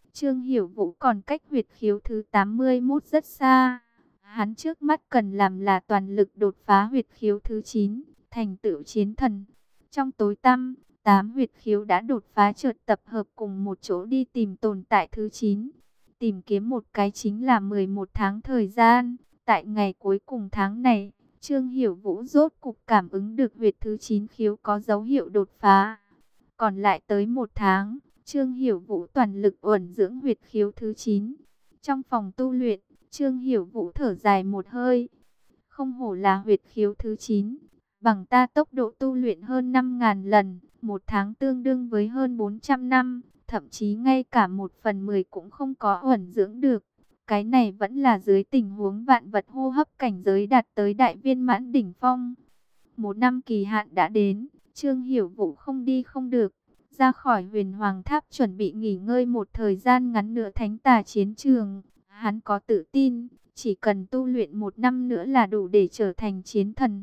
Trương Hiểu Vũ còn cách huyệt khiếu thứ tám mươi mốt rất xa. Hắn trước mắt cần làm là toàn lực đột phá huyệt khiếu thứ chín, thành tựu chiến thần. Trong tối tăm, tám huyệt khiếu đã đột phá chợt tập hợp cùng một chỗ đi tìm tồn tại thứ chín. Tìm kiếm một cái chính là mười một tháng thời gian. Tại ngày cuối cùng tháng này, Trương Hiểu Vũ rốt cục cảm ứng được huyệt thứ chín khiếu có dấu hiệu đột phá. Còn lại tới một tháng, Trương Hiểu Vũ toàn lực uẩn dưỡng huyệt khiếu thứ chín. Trong phòng tu luyện, Trương Hiểu Vũ thở dài một hơi. Không hổ là huyệt khiếu thứ chín, bằng ta tốc độ tu luyện hơn năm nghìn lần, một tháng tương đương với hơn bốn trăm năm, thậm chí ngay cả một phần mười cũng không có uẩn dưỡng được. Cái này vẫn là dưới tình huống vạn vật hô hấp cảnh giới đạt tới đại viên mãn đỉnh phong. Một năm kỳ hạn đã đến, Trương Hiểu Vũ không đi không được, ra khỏi Huyền Hoàng Tháp chuẩn bị nghỉ ngơi một thời gian ngắn nữa thánh tà chiến trường. Hắn có tự tin, chỉ cần tu luyện một năm nữa là đủ để trở thành chiến thần.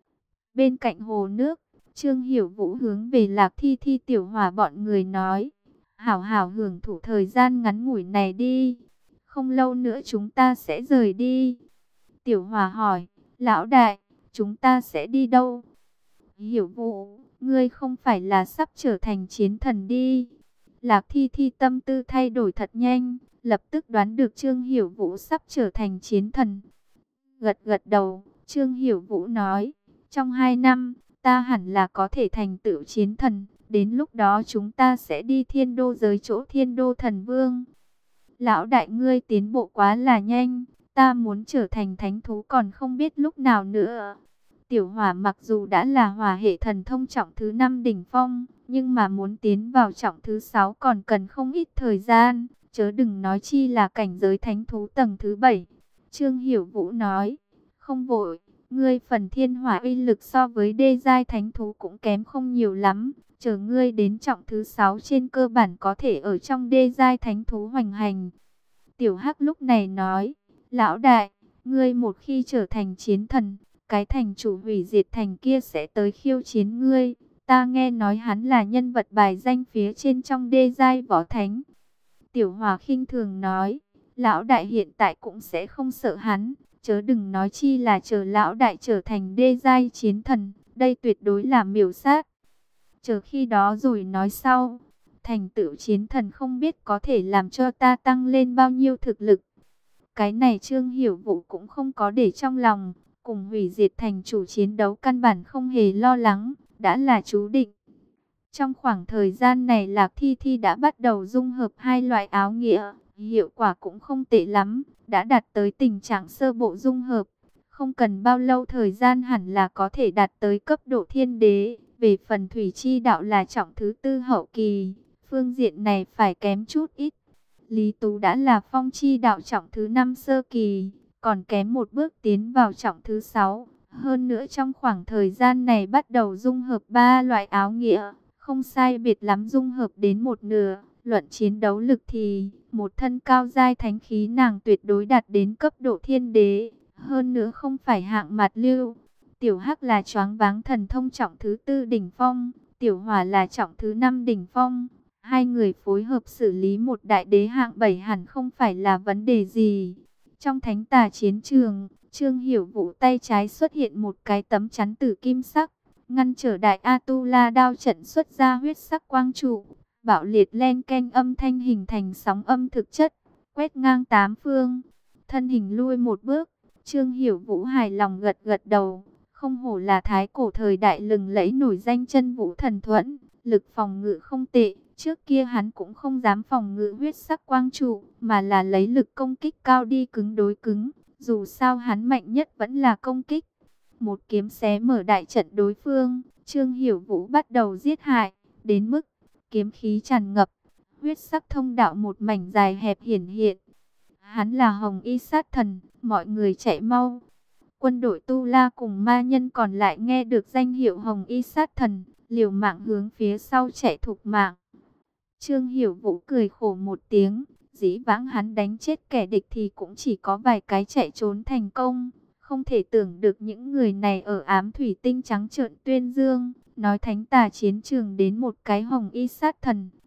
Bên cạnh hồ nước, Trương Hiểu Vũ hướng về Lạc Thi Thi Tiểu Hỏa bọn người nói, hảo hảo hưởng thụ thời gian ngắn ngủi này đi, không lâu nữa chúng ta sẽ rời đi. Tiểu Hỏa hỏi, lão đại, chúng ta sẽ đi đâu? Hiểu Vũ, ngươi không phải là sắp trở thành chiến thần đi. Lạc Thi Thi tâm tư thay đổi thật nhanh, lập tức đoán được Trương Hiểu Vũ sắp trở thành chiến thần. Gật gật đầu, Trương Hiểu Vũ nói, trong hai năm, ta hẳn là có thể thành tựu chiến thần, đến lúc đó chúng ta sẽ đi thiên đô giới chỗ thiên đô thần vương. Lão đại ngươi tiến bộ quá là nhanh, ta muốn trở thành thánh thú còn không biết lúc nào nữa. Tiểu Hỏa mặc dù đã là hỏa hệ thần thông trọng thứ năm đỉnh phong, nhưng mà muốn tiến vào trọng thứ sáu còn cần không ít thời gian, chớ đừng nói chi là cảnh giới thánh thú tầng thứ bảy. Trương Hiểu Vũ nói, không vội, ngươi phần thiên hỏa uy lực so với đê giai thánh thú cũng kém không nhiều lắm, chờ ngươi đến trọng thứ sáu trên cơ bản có thể ở trong đê giai thánh thú hoành hành. Tiểu Hắc lúc này nói, lão đại, ngươi một khi trở thành chiến thần, cái thành chủ hủy diệt thành kia sẽ tới khiêu chiến ngươi. Ta nghe nói hắn là nhân vật bài danh phía trên trong đê giai võ thánh. Tiểu Hòa khinh thường nói, lão đại hiện tại cũng sẽ không sợ hắn, chớ đừng nói chi là chờ lão đại trở thành đê giai chiến thần, đây tuyệt đối là miểu sát. Chờ khi đó rồi nói sau, thành tựu chiến thần không biết có thể làm cho ta tăng lên bao nhiêu thực lực. Cái này Trương Hiểu Vũ cũng không có để trong lòng, cùng hủy diệt thành chủ chiến đấu căn bản không hề lo lắng, đã là chú định. Trong khoảng thời gian này Lạc Thi Thi đã bắt đầu dung hợp hai loại áo nghĩa, hiệu quả cũng không tệ lắm, đã đạt tới tình trạng sơ bộ dung hợp. Không cần bao lâu thời gian hẳn là có thể đạt tới cấp độ thiên đế, về phần thủy chi đạo là trọng thứ tư hậu kỳ, phương diện này phải kém chút ít. Lý Tú đã là phong chi đạo trọng thứ năm sơ kỳ, còn kém một bước tiến vào trọng thứ sáu. Hơn nữa trong khoảng thời gian này bắt đầu dung hợp ba loại áo nghĩa, không sai biệt lắm dung hợp đến một nửa. Luận chiến đấu lực thì một thân cao giai thánh khí nàng tuyệt đối đạt đến cấp độ thiên đế. Hơn nữa không phải hạng mạt lưu. Tiểu Hắc là choáng váng thần thông trọng thứ tư đỉnh phong, Tiểu Hỏa là trọng thứ năm đỉnh phong. Hai người phối hợp xử lý một đại đế hạng bảy hẳn không phải là vấn đề gì. Trong thánh tà chiến trường, Trương Hiểu Vũ tay trái xuất hiện một cái tấm chắn tử kim sắc, ngăn trở đại Atula đao trận xuất ra huyết sắc quang trụ, bạo liệt len keng âm thanh hình thành sóng âm thực chất, quét ngang tám phương. Thân hình lui một bước, Trương Hiểu Vũ hài lòng gật gật đầu, không hổ là thái cổ thời đại lừng lẫy nổi danh chân vũ thần thuẫn, lực phòng ngự không tệ. Trước kia hắn cũng không dám phòng ngự huyết sắc quang trụ, mà là lấy lực công kích cao đi cứng đối cứng. Dù sao hắn mạnh nhất vẫn là công kích. Một kiếm xé mở đại trận đối phương, Trương Hiểu Vũ bắt đầu giết hại, đến mức kiếm khí tràn ngập, huyết sắc thông đạo một mảnh dài hẹp hiển hiện. Hắn là Hồng Y sát thần, mọi người chạy mau. Quân đội Tu La cùng ma nhân còn lại nghe được danh hiệu Hồng Y sát thần, liều mạng hướng phía sau chạy thục mạng. Trương Hiểu Vũ cười khổ một tiếng, dĩ vãng hắn đánh chết kẻ địch thì cũng chỉ có vài cái chạy trốn thành công. Không thể tưởng được những người này ở ám thủy tinh trắng trợn tuyên dương, nói thánh tà chiến trường đến một cái Hồng Y sát thần,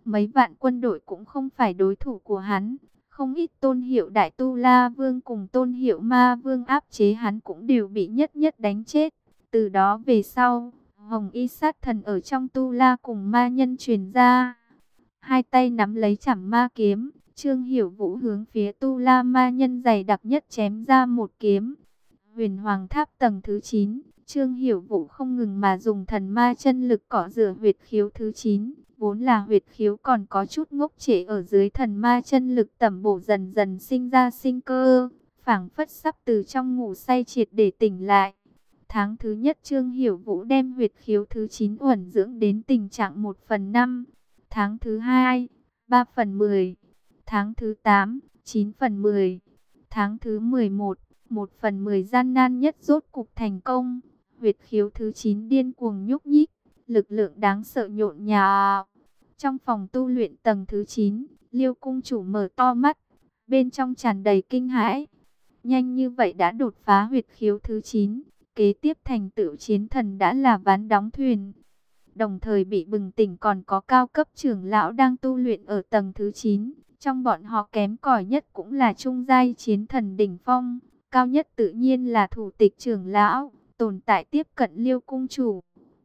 mấy vạn quân đội cũng không phải đối thủ của hắn. Không ít tôn hiệu Đại Tu La Vương cùng tôn hiệu Ma Vương áp chế hắn cũng đều bị nhất nhất đánh chết. Từ đó về sau, Hồng Y sát thần ở trong Tu La cùng ma nhân truyền ra. Hai tay nắm lấy chảm ma kiếm, Trương Hiểu Vũ hướng phía Tu La ma nhân dày đặc nhất chém ra một kiếm. Huyền Hoàng Tháp tầng thứ chín, Trương Hiểu Vũ không ngừng mà dùng thần ma chân lực cọ rửa huyệt khiếu thứ chín. Vốn là huyệt khiếu còn có chút ngốc trệ ở dưới thần ma chân lực tẩm bổ dần dần sinh ra sinh cơ, phảng phất sắp từ trong ngủ say triệt để tỉnh lại. Tháng thứ nhất Trương Hiểu Vũ đem huyệt khiếu thứ chín uẩn dưỡng đến tình trạng một phần năm. Tháng thứ hai, ba phần mười. Tháng thứ tám, chín phần mười. Tháng thứ mười một, một phần mười gian nan nhất rốt cục thành công. Huyệt khiếu thứ chín điên cuồng nhúc nhích, lực lượng đáng sợ nhộn nhạo. Trong phòng tu luyện tầng thứ chín, Liêu cung chủ mở to mắt, bên trong tràn đầy kinh hãi. Nhanh như vậy đã đột phá huyệt khiếu thứ chín, kế tiếp thành tựu chiến thần đã là ván đóng thuyền. Đồng thời bị bừng tỉnh còn có cao cấp trưởng lão đang tu luyện ở tầng thứ chín. Trong bọn họ kém cỏi nhất cũng là trung giai chiến thần đỉnh phong, cao nhất tự nhiên là thủ tịch trưởng lão, tồn tại tiếp cận Liêu cung chủ.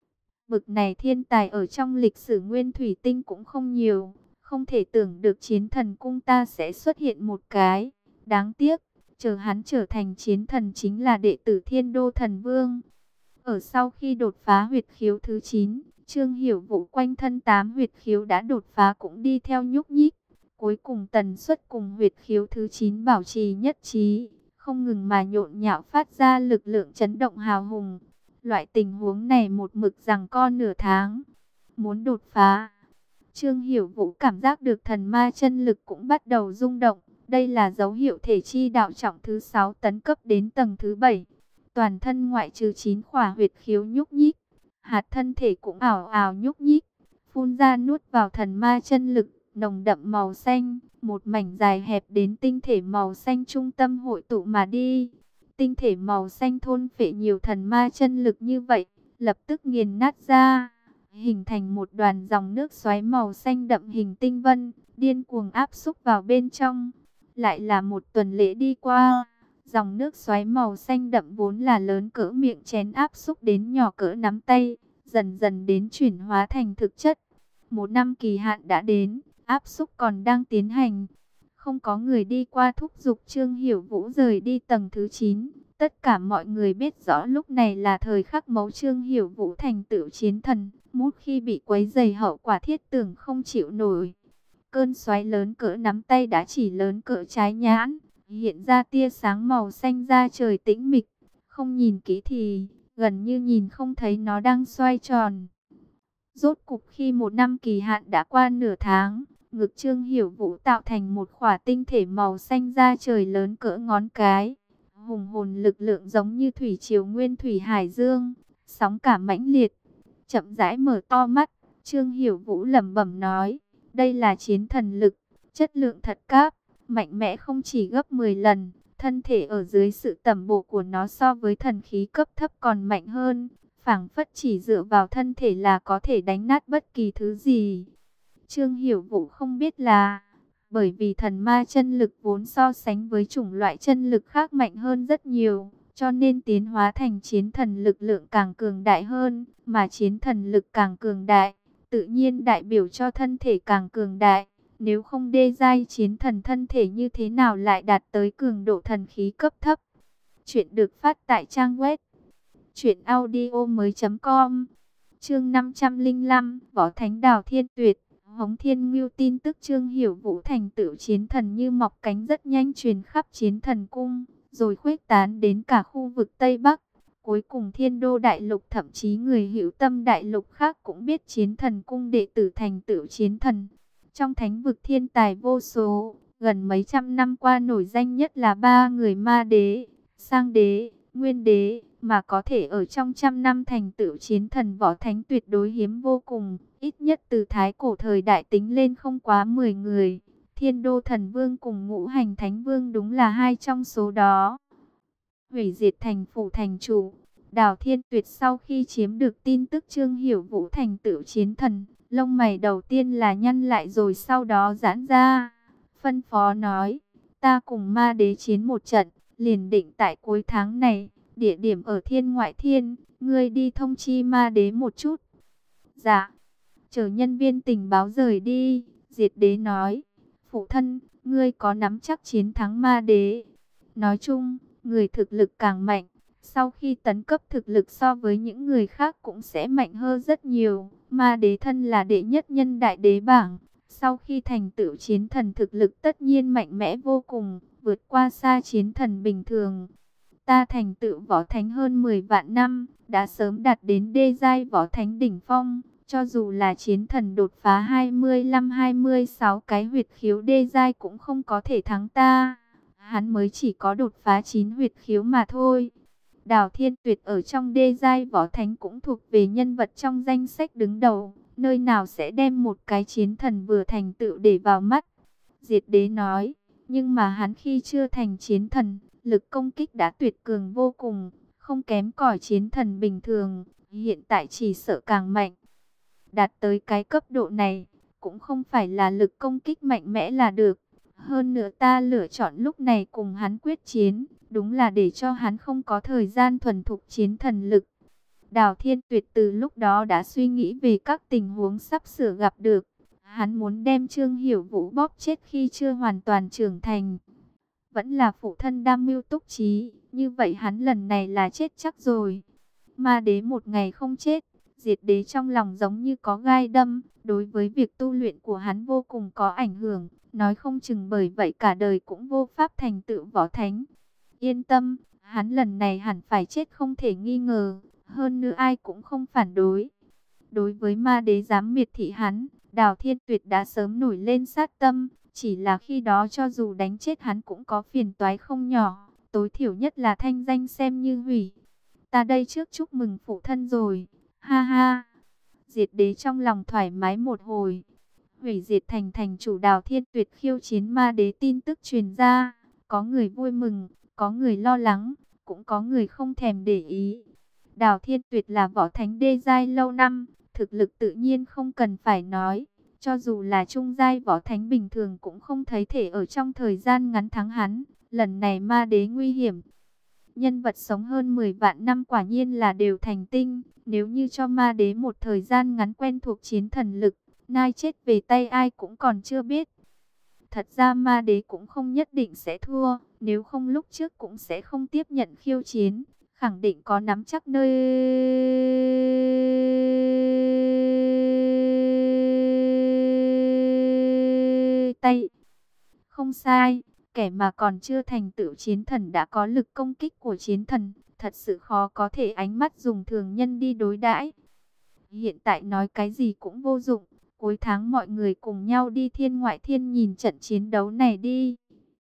Bực này thiên tài ở trong lịch sử Nguyên Thủy Tinh cũng không nhiều, không thể tưởng được chiến thần cung ta sẽ xuất hiện một cái. Đáng tiếc, chờ hắn trở thành chiến thần chính là đệ tử Thiên Đô Thần Vương. Ở sau khi đột phá huyệt khiếu thứ chín, Trương Hiểu Vũ quanh thân tám huyệt khiếu đã đột phá cũng đi theo nhúc nhích. Cuối cùng tần suất cùng huyệt khiếu thứ chín bảo trì nhất trí, không ngừng mà nhộn nhạo phát ra lực lượng chấn động hào hùng. Loại tình huống này một mực giằng co nửa tháng. Muốn đột phá, Trương Hiểu Vũ cảm giác được thần ma chân lực cũng bắt đầu rung động. Đây là dấu hiệu thể chi đạo trọng thứ sáu tấn cấp đến tầng thứ bảy. Toàn thân ngoại trừ chín khỏa huyệt khiếu nhúc nhích, hạt thân thể cũng ảo ảo nhúc nhích, phun ra nuốt vào thần ma chân lực, nồng đậm màu xanh, một mảnh dài hẹp đến tinh thể màu xanh trung tâm hội tụ mà đi. Tinh thể màu xanh thôn phệ nhiều thần ma chân lực như vậy, lập tức nghiền nát ra, hình thành một đoàn dòng nước xoáy màu xanh đậm hình tinh vân, điên cuồng áp xúc vào bên trong. Lại là một tuần lễ đi qua, dòng nước xoáy màu xanh đậm vốn là lớn cỡ miệng chén áp xúc đến nhỏ cỡ nắm tay, dần dần đến chuyển hóa thành thực chất. Một năm kỳ hạn đã đến, áp xúc còn đang tiến hành. Không có người đi qua thúc giục Trương Hiểu Vũ rời đi tầng thứ chín. Tất cả mọi người biết rõ lúc này là thời khắc mấu Trương Hiểu Vũ thành tựu chiến thần. Một khi bị quấy dày hậu quả thiết tưởng không chịu nổi. Cơn xoáy lớn cỡ nắm tay đã chỉ lớn cỡ trái nhãn, hiện ra tia sáng màu xanh da trời tĩnh mịch. Không nhìn kỹ thì gần như nhìn không thấy nó đang xoay tròn. Rốt cục khi một năm kỳ hạn đã qua nửa tháng, ngực Trương Hiểu Vũ tạo thành một khỏa tinh thể màu xanh da trời lớn cỡ ngón cái. Hùng hồn lực lượng giống như thủy triều nguyên thủy hải dương, sóng cả mãnh liệt. Chậm rãi mở to mắt, Trương Hiểu Vũ lẩm bẩm nói, đây là chiến thần lực, chất lượng thật cáp, mạnh mẽ không chỉ gấp mười lần. Thân thể ở dưới sự tẩm bổ của nó so với thần khí cấp thấp còn mạnh hơn, phảng phất chỉ dựa vào thân thể là có thể đánh nát bất kỳ thứ gì. Trương Hiểu Vũ không biết là, bởi vì thần ma chân lực vốn so sánh với chủng loại chân lực khác mạnh hơn rất nhiều, cho nên tiến hóa thành chiến thần lực lượng càng cường đại hơn, mà chiến thần lực càng cường đại, tự nhiên đại biểu cho thân thể càng cường đại. Nếu không đê giai chiến thần thân thể như thế nào lại đạt tới cường độ thần khí cấp thấp. Chuyện được phát tại trang web truyện audio mới chấm com. Chương năm trăm lẻ năm, Võ Thánh Đào Thiên Tuyệt. Hống Thiên Ngưu tin tức Trương Hiểu Vũ thành tựu chiến thần như mọc cánh rất nhanh truyền khắp chiến thần cung, rồi khuếch tán đến cả khu vực Tây Bắc. Cuối cùng Thiên Đô Đại Lục, thậm chí người hữu tâm đại lục khác cũng biết chiến thần cung đệ tử thành tựu chiến thần. Trong thánh vực thiên tài vô số, gần mấy trăm năm qua nổi danh nhất là ba người Ma Đế, Sang Đế, Nguyên Đế, mà có thể ở trong trăm năm thành tựu chiến thần võ thánh tuyệt đối hiếm vô cùng. Ít nhất từ thái cổ thời đại tính lên không quá mười người. Thiên Đô Thần Vương cùng Ngũ Hành Thánh Vương đúng là hai trong số đó. Hủy diệt thành phủ thành chủ, Đào Thiên Tuyệt sau khi chiếm được tin tức Trương Hiểu Vũ thành tựu chiến thần, Lông mày đầu tiên là nhăn lại rồi sau đó giãn ra. Phân phó nói, ta cùng ma đế chiến một trận, liền định tại cuối tháng này, địa điểm ở Thiên Ngoại Thiên, ngươi đi thông chi ma đế một chút. Dạ. Chờ nhân viên tình báo rời đi, Diệt Đế nói, phụ thân, ngươi có nắm chắc chiến thắng ma đế. Nói chung, người thực lực càng mạnh, sau khi tấn cấp thực lực so với những người khác cũng sẽ mạnh hơn rất nhiều. Ma đế thân là đệ nhất nhân đại đế bảng, sau khi thành tựu chiến thần thực lực tất nhiên mạnh mẽ vô cùng, vượt qua xa chiến thần bình thường. Ta thành tựu võ thánh hơn mười vạn năm, đã sớm đạt đến đê giai võ thánh đỉnh phong. Cho dù là chiến thần đột phá hai mươi lăm hai mươi sáu cái huyệt khiếu đê giai cũng không có thể thắng ta. Hắn mới chỉ có đột phá chín huyệt khiếu mà thôi. Đào Thiên Tuyệt ở trong đê giai võ thánh cũng thuộc về nhân vật trong danh sách đứng đầu. Nơi nào sẽ đem một cái chiến thần vừa thành tựu để vào mắt. Diệt Đế nói, nhưng mà hắn khi chưa thành chiến thần, lực công kích đã tuyệt cường vô cùng, không kém cỏi chiến thần bình thường, hiện tại chỉ sợ càng mạnh. Đạt tới cái cấp độ này, cũng không phải là lực công kích mạnh mẽ là được. Hơn nữa ta lựa chọn lúc này cùng hắn quyết chiến, đúng là để cho hắn không có thời gian thuần thục chiến thần lực. Đào Thiên Tuyệt từ lúc đó đã suy nghĩ về các tình huống sắp sửa gặp được. Hắn muốn đem Trương Hiểu Vũ bóp chết khi chưa hoàn toàn trưởng thành. Vẫn là phụ thân đam mưu túc trí, như vậy hắn lần này là chết chắc rồi. Ma đế một ngày không chết, Diệt Đế trong lòng giống như có gai đâm, đối với việc tu luyện của hắn vô cùng có ảnh hưởng, nói không chừng bởi vậy cả đời cũng vô pháp thành tựu võ thánh. Yên tâm, hắn lần này hẳn phải chết không thể nghi ngờ, hơn nữa ai cũng không phản đối. Đối với ma đế dám miệt thị hắn, Đào Thiên Tuyệt đã sớm nổi lên sát tâm, chỉ là khi đó cho dù đánh chết hắn cũng có phiền toái không nhỏ, tối thiểu nhất là thanh danh xem như hủy. Ta đây trước chúc mừng phụ thân rồi. Ha ha. Diệt Đế trong lòng thoải mái một hồi. Hủy diệt thành thành chủ Đào Thiên Tuyệt khiêu chiến ma đế tin tức truyền ra. Có người vui mừng, có người lo lắng, cũng có người không thèm để ý. Đào Thiên Tuyệt là võ thánh đê giai lâu năm, thực lực tự nhiên không cần phải nói. Cho dù là trung giai võ thánh bình thường cũng không thấy thể ở trong thời gian ngắn thắng hắn. Lần này ma đế nguy hiểm. Nhân vật sống hơn mười vạn năm quả nhiên là đều thành tinh. Nếu như cho ma đế một thời gian ngắn quen thuộc chiến thần lực, nai chết về tay ai cũng còn chưa biết. Thật ra ma đế cũng không nhất định sẽ thua, nếu không lúc trước cũng sẽ không tiếp nhận khiêu chiến, khẳng định có nắm chắc nơi tay. Không sai, kẻ mà còn chưa thành tựu chiến thần đã có lực công kích của chiến thần, thật sự khó có thể ánh mắt dùng thường nhân đi đối đãi. Hiện tại nói cái gì cũng vô dụng, cuối tháng mọi người cùng nhau đi Thiên Ngoại Thiên nhìn trận chiến đấu này đi.